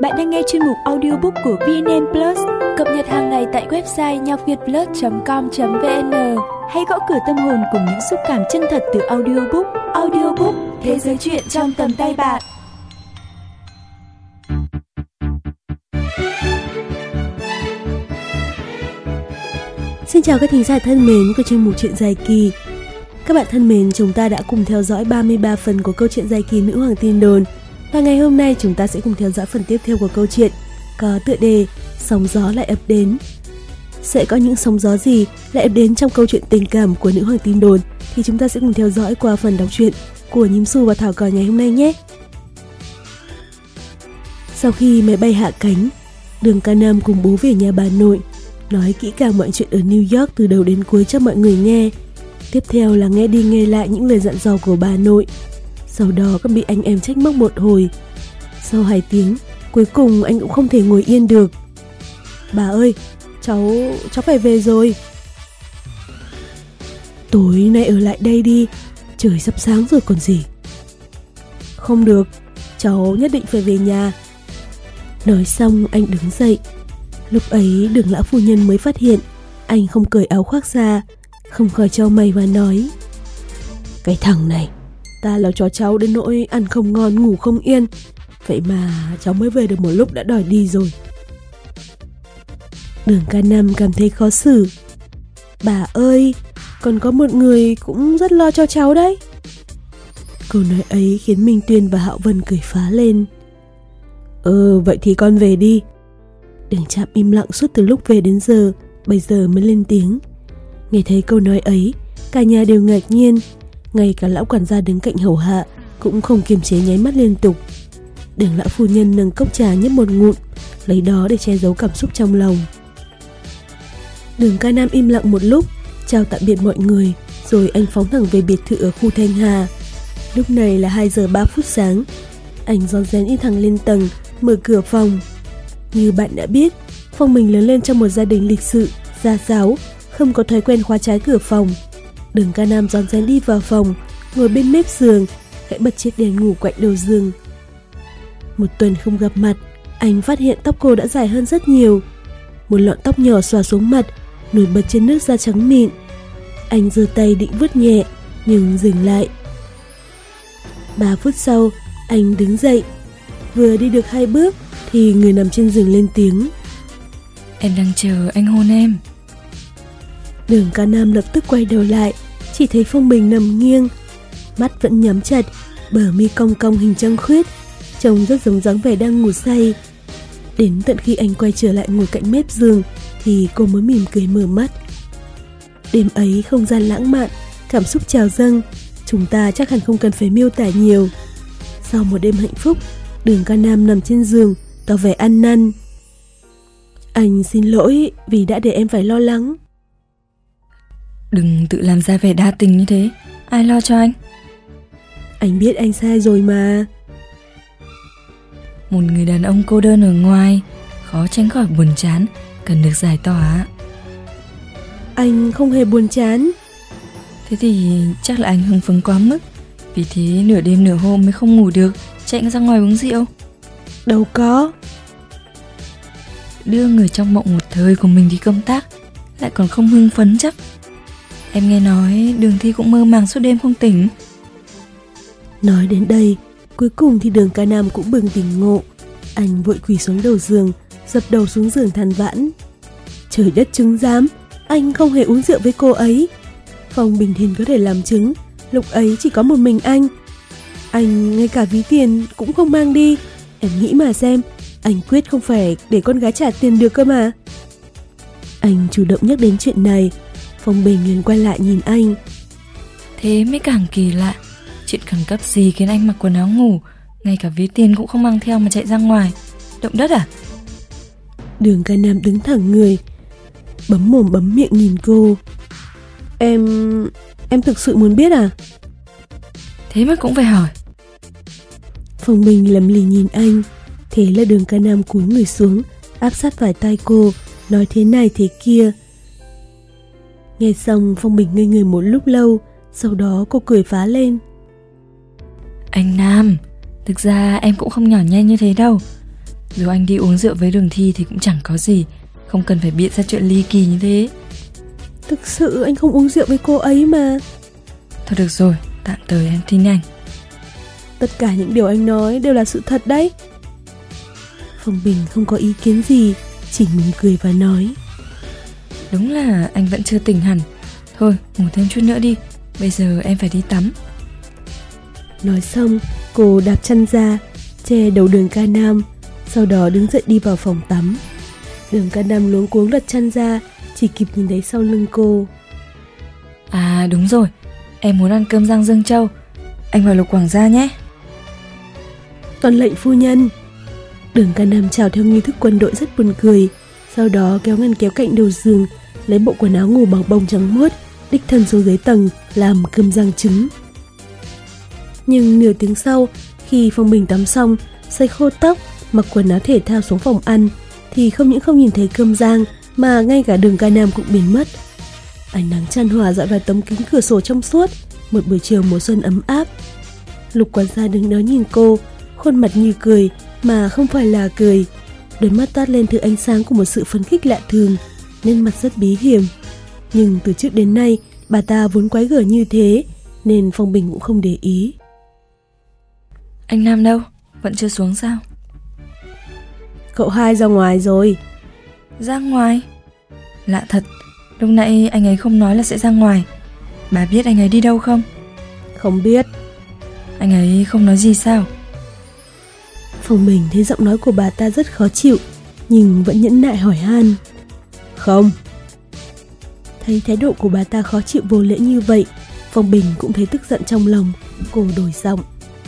Bạn đang nghe chuyên mục audiobook của VNN Plus, cập nhật hàng ngày tại website nhacvietplus.com.vn. Hãy gõ cửa tâm hồn cùng những xúc cảm chân thật từ audiobook. Audiobook, thế giới truyện trong tầm tay bạn. Xin chào các thính giả thân mến của chuyên mục Chuyện dài kỳ. Các bạn thân mến, chúng ta đã cùng theo dõi 33 phần của câu chuyện dài kỳ Nữ Hoàng Tin Đồn. Và ngày hôm nay chúng ta sẽ cùng theo dõi phần tiếp theo của câu chuyện có tựa đề Sóng gió lại ập đến. Sẽ có những sóng gió gì lại ập đến trong câu chuyện tình cảm của Nữ Hoàng Tin Đồn thì chúng ta sẽ cùng theo dõi qua phần đọc truyện của Nhím Xu và Thảo Cỏ ngày hôm nay nhé. Sau khi máy bay hạ cánh, Đường Ca Nam cùng bố về nhà bà nội, nói kỹ càng mọi chuyện ở New York từ đầu đến cuối cho mọi người nghe. Tiếp theo là nghe đi nghe lại những lời dặn dò của bà nội. Sau đó còn bị anh em trách móc một hồi. Sau 2 tiếng, cuối cùng anh cũng không thể ngồi yên được. Bà ơi, cháu phải về rồi. Tối nay ở lại đây đi, trời sắp sáng rồi còn gì. Không được, cháu nhất định phải về nhà. Nói xong anh đứng dậy. Lúc ấy Đường lão phu nhân mới phát hiện anh không cởi áo khoác ra, không khỏi chau mày và nói: Cái thằng này, ta lo cho cháu đến nỗi ăn không ngon ngủ không yên, vậy mà cháu mới về được một lúc đã đòi đi rồi. Đường Ca Nam cảm thấy khó xử. Bà ơi, còn có một người cũng rất lo cho cháu đấy. Câu nói ấy khiến Minh Tuyên và Hạo Vân cười phá lên. Vậy thì con về đi. Đường Trạm im lặng suốt từ lúc về đến giờ, bây giờ mới lên tiếng. Nghe thấy câu nói ấy, cả nhà đều ngạc nhiên. Ngay cả lão quản gia đứng cạnh hầu hạ cũng không kiềm chế nháy mắt liên tục. Đường lão phu nhân nâng cốc trà nhấp một ngụm, lấy đó để che giấu cảm xúc trong lòng. Đường Ca Nam im lặng một lúc, chào tạm biệt mọi người, rồi anh phóng thẳng về biệt thự ở khu Thanh Hà. Lúc này là 2 giờ 3 phút sáng. Anh rón rén đi thẳng lên tầng, mở cửa phòng. Như bạn đã biết, Phong mình lớn lên trong một gia đình lịch sự, gia giáo, không có thói quen khóa trái cửa phòng. Đường Ca Nam rón rén đi vào phòng, ngồi bên mép giường, khẽ bật chiếc đèn ngủ quạnh đầu giường. Một tuần không gặp mặt, anh phát hiện tóc cô đã dài hơn rất nhiều. Một lọn tóc nhỏ xõa xuống mặt, nổi bật trên nước da trắng mịn. Anh giơ tay định vuốt nhẹ, nhưng dừng lại. 3 phút sau, anh đứng dậy. Vừa đi được 2 bước thì người nằm trên giường lên tiếng: Em đang chờ anh hôn em. Đường Ca Nam lập tức quay đầu lại, chỉ thấy Phong Bình nằm nghiêng, mắt vẫn nhắm chặt, bờ mi cong cong hình trăng khuyết, trông rất giống dáng vẻ đang ngủ say. Đến tận khi anh quay trở lại ngồi cạnh mép giường thì cô mới mỉm cười mở mắt. Đêm ấy không gian lãng mạn, cảm xúc trào dâng, chúng ta chắc hẳn không cần phải miêu tả nhiều. Sau một đêm hạnh phúc, Đường Ca Nam nằm trên giường, tỏ vẻ ăn năn. Anh xin lỗi vì đã để em phải lo lắng. Đừng tự làm ra vẻ đa tình như thế, ai lo cho anh? Anh biết anh sai rồi mà. Một người đàn ông cô đơn ở ngoài, khó tránh khỏi buồn chán, cần được giải tỏa. Anh không hề buồn chán. Thế thì chắc là anh hưng phấn quá mức, vì thế nửa đêm nửa hôm mới không ngủ được, chạy ra ngoài uống rượu. Đâu có. Đưa người trong mộng một thời của mình đi công tác, lại còn không hưng phấn chắc. Em nghe nói Đường Thi cũng mơ màng suốt đêm không tỉnh. Nói đến đây, cuối cùng thì Đường Ca Nam cũng bừng tỉnh ngộ. Anh vội quỳ xuống đầu giường, dập đầu xuống giường than vãn. Trời đất chứng giám, anh không hề uống rượu với cô ấy. Phong Bình Hiền có thể làm chứng, lúc ấy chỉ có một mình anh. Anh ngay cả ví tiền cũng không mang đi. Em nghĩ mà xem, anh quyết không phải để con gái trả tiền được cơ mà. Anh chủ động nhắc đến chuyện này. Phong Bình liền quay lại nhìn anh. Thế mới càng kỳ lạ. Chuyện khẩn cấp gì khiến anh mặc quần áo ngủ, ngay cả ví tiền cũng không mang theo mà chạy ra ngoài? Động đất à? Đường Ca Nam đứng thẳng người, bấm mồm bấm miệng nhìn cô. Em thực sự muốn biết à? Thế mà cũng phải hỏi. Phong Bình lầm lì nhìn anh. Thế là Đường Ca Nam cúi người xuống, áp sát vào tai cô, nói thế này thế kia. Nghe xong Phong Bình ngây người một lúc lâu, sau đó cô cười phá lên. Anh Nam, thực ra em cũng không nhỏ nhen như thế đâu. Dù anh đi uống rượu với Đường Thi thì cũng chẳng có gì, không cần phải bịa ra chuyện ly kỳ như thế. Thực sự anh không uống rượu với cô ấy mà. Thôi được rồi, tạm thời em tin anh. Tất cả những điều anh nói đều là sự thật đấy. Phong Bình không có ý kiến gì, chỉ mỉm cười và nói: Đúng là anh vẫn chưa tỉnh hẳn. Thôi ngủ thêm chút nữa đi, bây giờ em phải đi tắm. Nói xong, cô đạp chân ra, che đầu Đường Ca Nam, sau đó đứng dậy đi vào phòng tắm. Đường Ca Nam luống cuống lật chân ra, chỉ kịp nhìn thấy sau lưng cô. À đúng rồi, em muốn ăn cơm rang Dương Châu. Anh vào Lục Quảng gia nhé. Tuân lệnh phu nhân. Đường Ca Nam chào theo nghi thức quân đội rất buồn cười, sau đó kéo ngăn kéo cạnh đầu giường, lấy bộ quần áo ngủ bằng bông trắng muốt, đích thân xuống dưới tầng làm cơm rang trứng. Nhưng nửa tiếng sau, khi Phong Bình tắm xong, sấy khô tóc, mặc quần áo thể thao xuống phòng ăn, thì không những không nhìn thấy cơm rang mà ngay cả Đường Ca Nam cũng biến mất. Ánh nắng chan hòa dọi vào tấm kính cửa sổ trong suốt, một buổi chiều mùa xuân ấm áp. Lục Quản gia đứng đó nhìn cô, khuôn mặt như cười mà không phải là cười, đôi mắt toát lên thứ ánh sáng của một sự phấn khích lạ thường, nên mặt rất bí hiểm. Nhưng từ trước đến nay bà ta vốn quái gở như thế, nên Phong Bình cũng không để ý. Anh Nam đâu? Vẫn chưa xuống sao? Cậu hai ra ngoài rồi. Ra ngoài? Lạ thật, lúc nãy anh ấy không nói là sẽ ra ngoài. Bà biết anh ấy đi đâu không? Không biết. Anh ấy không nói gì sao? Phong Bình thấy giọng nói của bà ta rất khó chịu, nhưng vẫn nhẫn nại hỏi han. Không. Thấy thái độ của bà ta khó chịu vô lễ như vậy, Phong Bình cũng thấy tức giận trong lòng. Cô đổi giọng.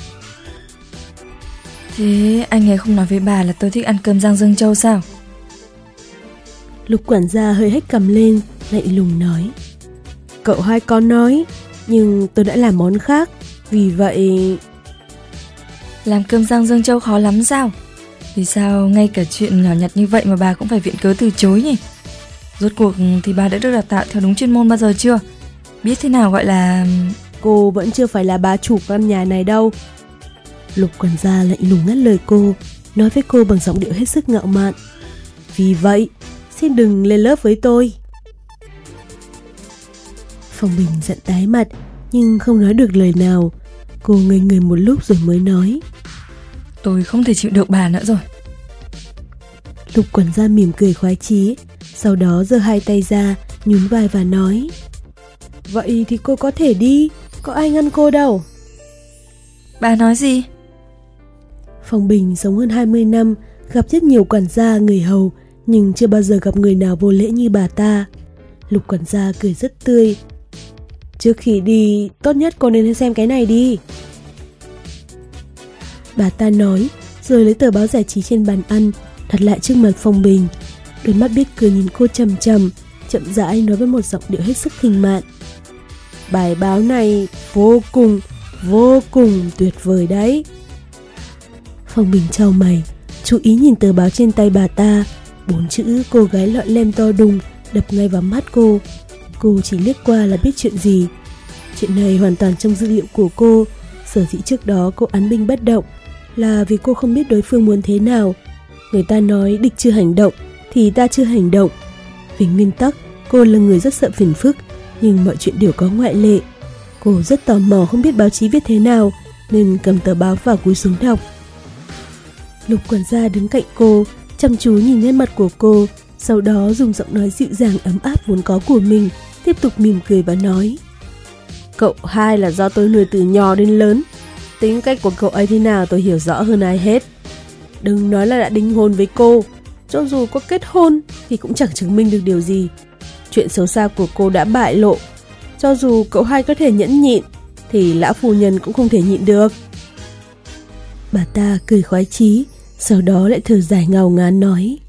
Thế anh ấy không nói với bà là tôi thích ăn cơm rang Dương Châu sao? Lục quản gia hơi hếch cằm lên, lạnh lùng nói. Cậu hai có nói, nhưng tôi đã làm món khác, vì vậy... Làm cơm rang Dương Châu khó lắm sao? Vì sao ngay cả chuyện nhỏ nhặt như vậy mà bà cũng phải viện cớ từ chối nhỉ? Rốt cuộc thì bà đã được đào tạo theo đúng chuyên môn bao giờ chưa? Biết thế nào gọi là... Cô vẫn chưa phải là bà chủ căn nhà này đâu. Lục quản gia lạnh lùng ngắt lời cô, nói với cô bằng giọng điệu hết sức ngạo mạn. Vì vậy, xin đừng lên lớp với tôi. Phong Bình giận tái mặt, nhưng không nói được lời nào. Cô ngây người một lúc rồi mới nói. Tôi không thể chịu được bà nữa rồi. Lục quản gia mỉm cười khoái chí, sau đó giơ hai tay ra, nhún vai và nói. Vậy thì cô có thể đi, có ai ngăn cô đâu. Bà nói gì? Phong Bình sống hơn 20 năm, gặp rất nhiều quản gia, người hầu, nhưng chưa bao giờ gặp người nào vô lễ như bà ta. Lục quản gia cười rất tươi. Trước khi đi, tốt nhất cô nên xem cái này đi. Bà ta nói, rồi lấy tờ báo giải trí trên bàn ăn, đặt lại trước mặt Phong Bình. Đôi mắt biết cười nhìn cô chằm chằm, chậm rãi nói với một giọng điệu hết sức khinh mạn. Bài báo này vô cùng tuyệt vời đấy. Phong Bình chau mày, chú ý nhìn tờ báo trên tay bà ta. 4 chữ cô gái lọn lem to đùng đập ngay vào mắt cô. Cô chỉ liếc qua là biết chuyện gì. Chuyện này hoàn toàn trong dữ liệu của cô. Sở dĩ trước đó cô án binh bất động là vì cô không biết đối phương muốn thế nào. Người ta nói địch chưa hành động thì ta chưa hành động. Vì nguyên tắc, cô là người rất sợ phiền phức, nhưng mọi chuyện đều có ngoại lệ. Cô rất tò mò không biết báo chí viết thế nào, nên cầm tờ báo và cúi xuống đọc. Lục quản gia đứng cạnh cô, chăm chú nhìn nét mặt của cô, sau đó dùng giọng nói dịu dàng ấm áp vốn có của mình, tiếp tục mỉm cười và nói. Cậu hai là do tôi nuôi từ nhỏ đến lớn. Tính cách của cậu ấy thế nào tôi hiểu rõ hơn ai hết. Đừng nói là đã đính hôn với cô, cho dù có kết hôn thì cũng chẳng chứng minh được điều gì. Chuyện xấu xa của cô đã bại lộ. Cho dù cậu hai có thể nhẫn nhịn thì lão phu nhân cũng không thể nhịn được. Bà ta cười khoái chí, sau đó lại thở dài ngao ngán nói.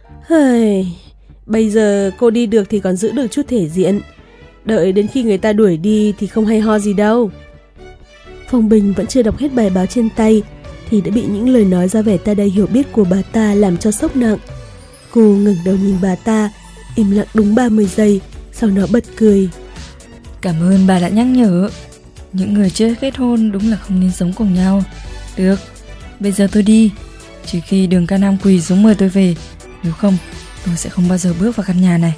Bây giờ cô đi được thì còn giữ được chút thể diện. Đợi đến khi người ta đuổi đi thì không hay ho gì đâu. Phong Bình vẫn chưa đọc hết bài báo trên tay thì đã bị những lời nói ra vẻ ta đây hiểu biết của bà ta làm cho sốc nặng. Cô ngẩng đầu nhìn bà ta, im lặng đúng 30 giây, sau đó bật cười. Cảm ơn bà đã nhắc nhở. Những người chưa kết hôn đúng là không nên sống cùng nhau. Được, bây giờ tôi đi. Chỉ khi Đường Ca Nam quỳ xuống mời tôi về, nếu không tôi sẽ không bao giờ bước vào căn nhà này.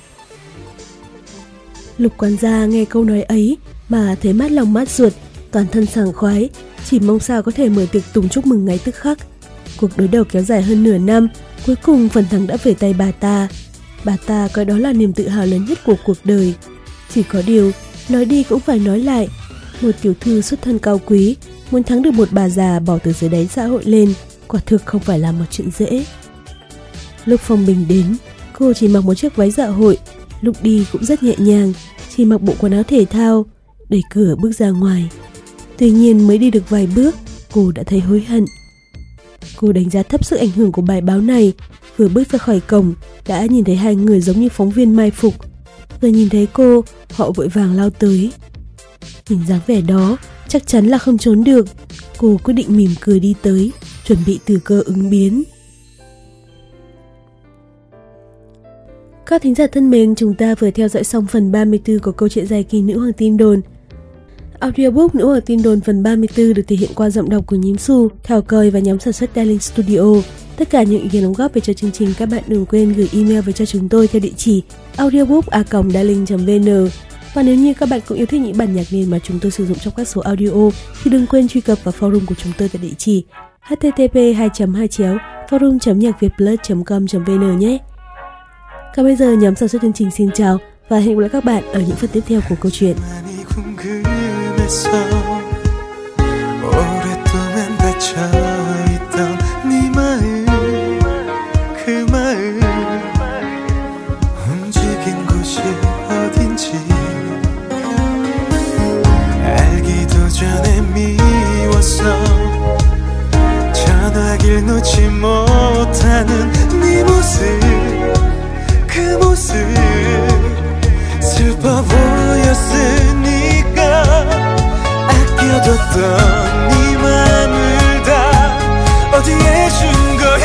Lục quản gia nghe câu nói ấy mà thấy mát lòng mát ruột, toàn thân sảng khoái, chỉ mong sao có thể mở tiệc tùng chúc mừng ngay tức khắc. Cuộc đối đầu kéo dài hơn nửa năm, cuối cùng phần thắng đã về tay bà ta. Bà ta coi đó là niềm tự hào lớn nhất của cuộc đời. Chỉ có điều, nói đi cũng phải nói lại, một tiểu thư xuất thân cao quý muốn thắng được một bà già bỏ từ dưới đáy xã hội lên, quả thực không phải là một chuyện dễ. Lúc Phong Bình đến, cô chỉ mặc một chiếc váy dạ hội, lúc đi cũng rất nhẹ nhàng, chỉ mặc bộ quần áo thể thao, đẩy cửa bước ra ngoài. Tuy nhiên mới đi được vài bước, cô đã thấy hối hận. Cô đánh giá thấp sức ảnh hưởng của bài báo này, vừa bước ra khỏi cổng đã nhìn thấy hai người giống như phóng viên mai phục. Vừa nhìn thấy cô, họ vội vàng lao tới. Nhìn dáng vẻ đó, chắc chắn là không trốn được. Cô quyết định mỉm cười đi tới, chuẩn bị từ cơ ứng biến. Các thính giả thân mến, chúng ta vừa theo dõi xong phần 34 của câu chuyện dài kỳ Nữ Hoàng Tin Đồn. Audiobook Nữ Hoàng Tin Đồn phần 34 được thể hiện qua giọng đọc của Nhím Xu, Thảo Cơi và nhóm sản xuất Darling Studio. Tất cả những ý kiến đóng góp về cho chương trình các bạn đừng quên gửi email về cho chúng tôi theo địa chỉ audiobook@darling.vn. Và nếu như các bạn cũng yêu thích những bản nhạc nền mà chúng tôi sử dụng trong các số audio thì đừng quên truy cập vào forum của chúng tôi tại địa chỉ http://forum.nhacvietplus.com.vn nhé. Còn bây giờ nhóm sản xuất chương trình xin chào và hẹn gặp lại các bạn ở những phần tiếp theo của câu chuyện. 전화길 놓지 못하는 네 모습, 그 모습 슬퍼 보였으니까 아껴뒀던 네 맘을 다 어디에 준 거야.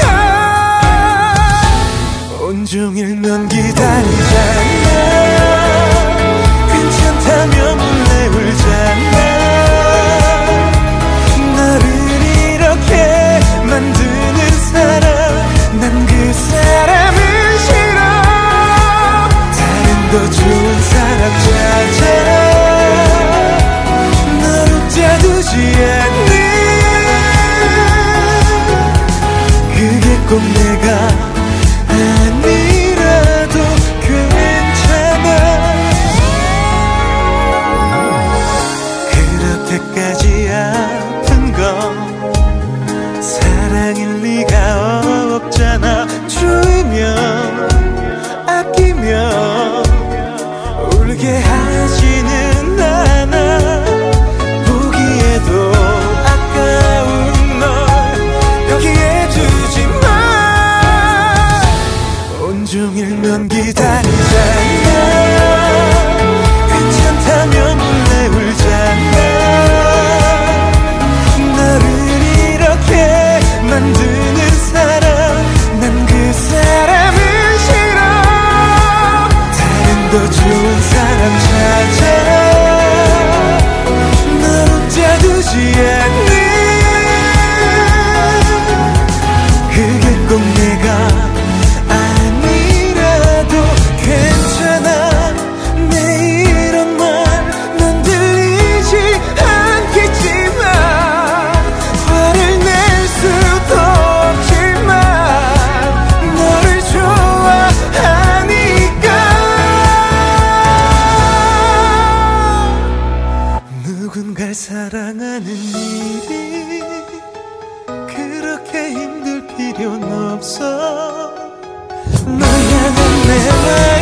온종일 넌 기다리잖아. 괜찮다면 몰래 울잖아. 만드는 사람, 난 그 사람은 싫어. 다른 더 좋은 사람 찾아. 널 혼자 두지 않는. 그게 꼭 내가 아니라도 괜찮아. 그렇게까지 아픈 건 사랑일 리가 없잖아. 주면 아끼면 울게 하지는 않아. 보기에도 아까운 널 여기에 두지 마. 온종일 넌 기다리잖아. 괜찮다면 몰래 울잖아. 만드는 사람, 난 그 사람은 싫어. 다른 더 좋은 사람 찾아. 널 혼자 두지 않는. 그게 꼭 내가 아니라도 괜찮아. 내 이런 말 넌 들리지 않겠지만 화를 내 수도 없지만 너를 좋아하니까. 누군가를 사랑하는 일이 그렇게 힘들 필요는 없어. 널 향한 내 맘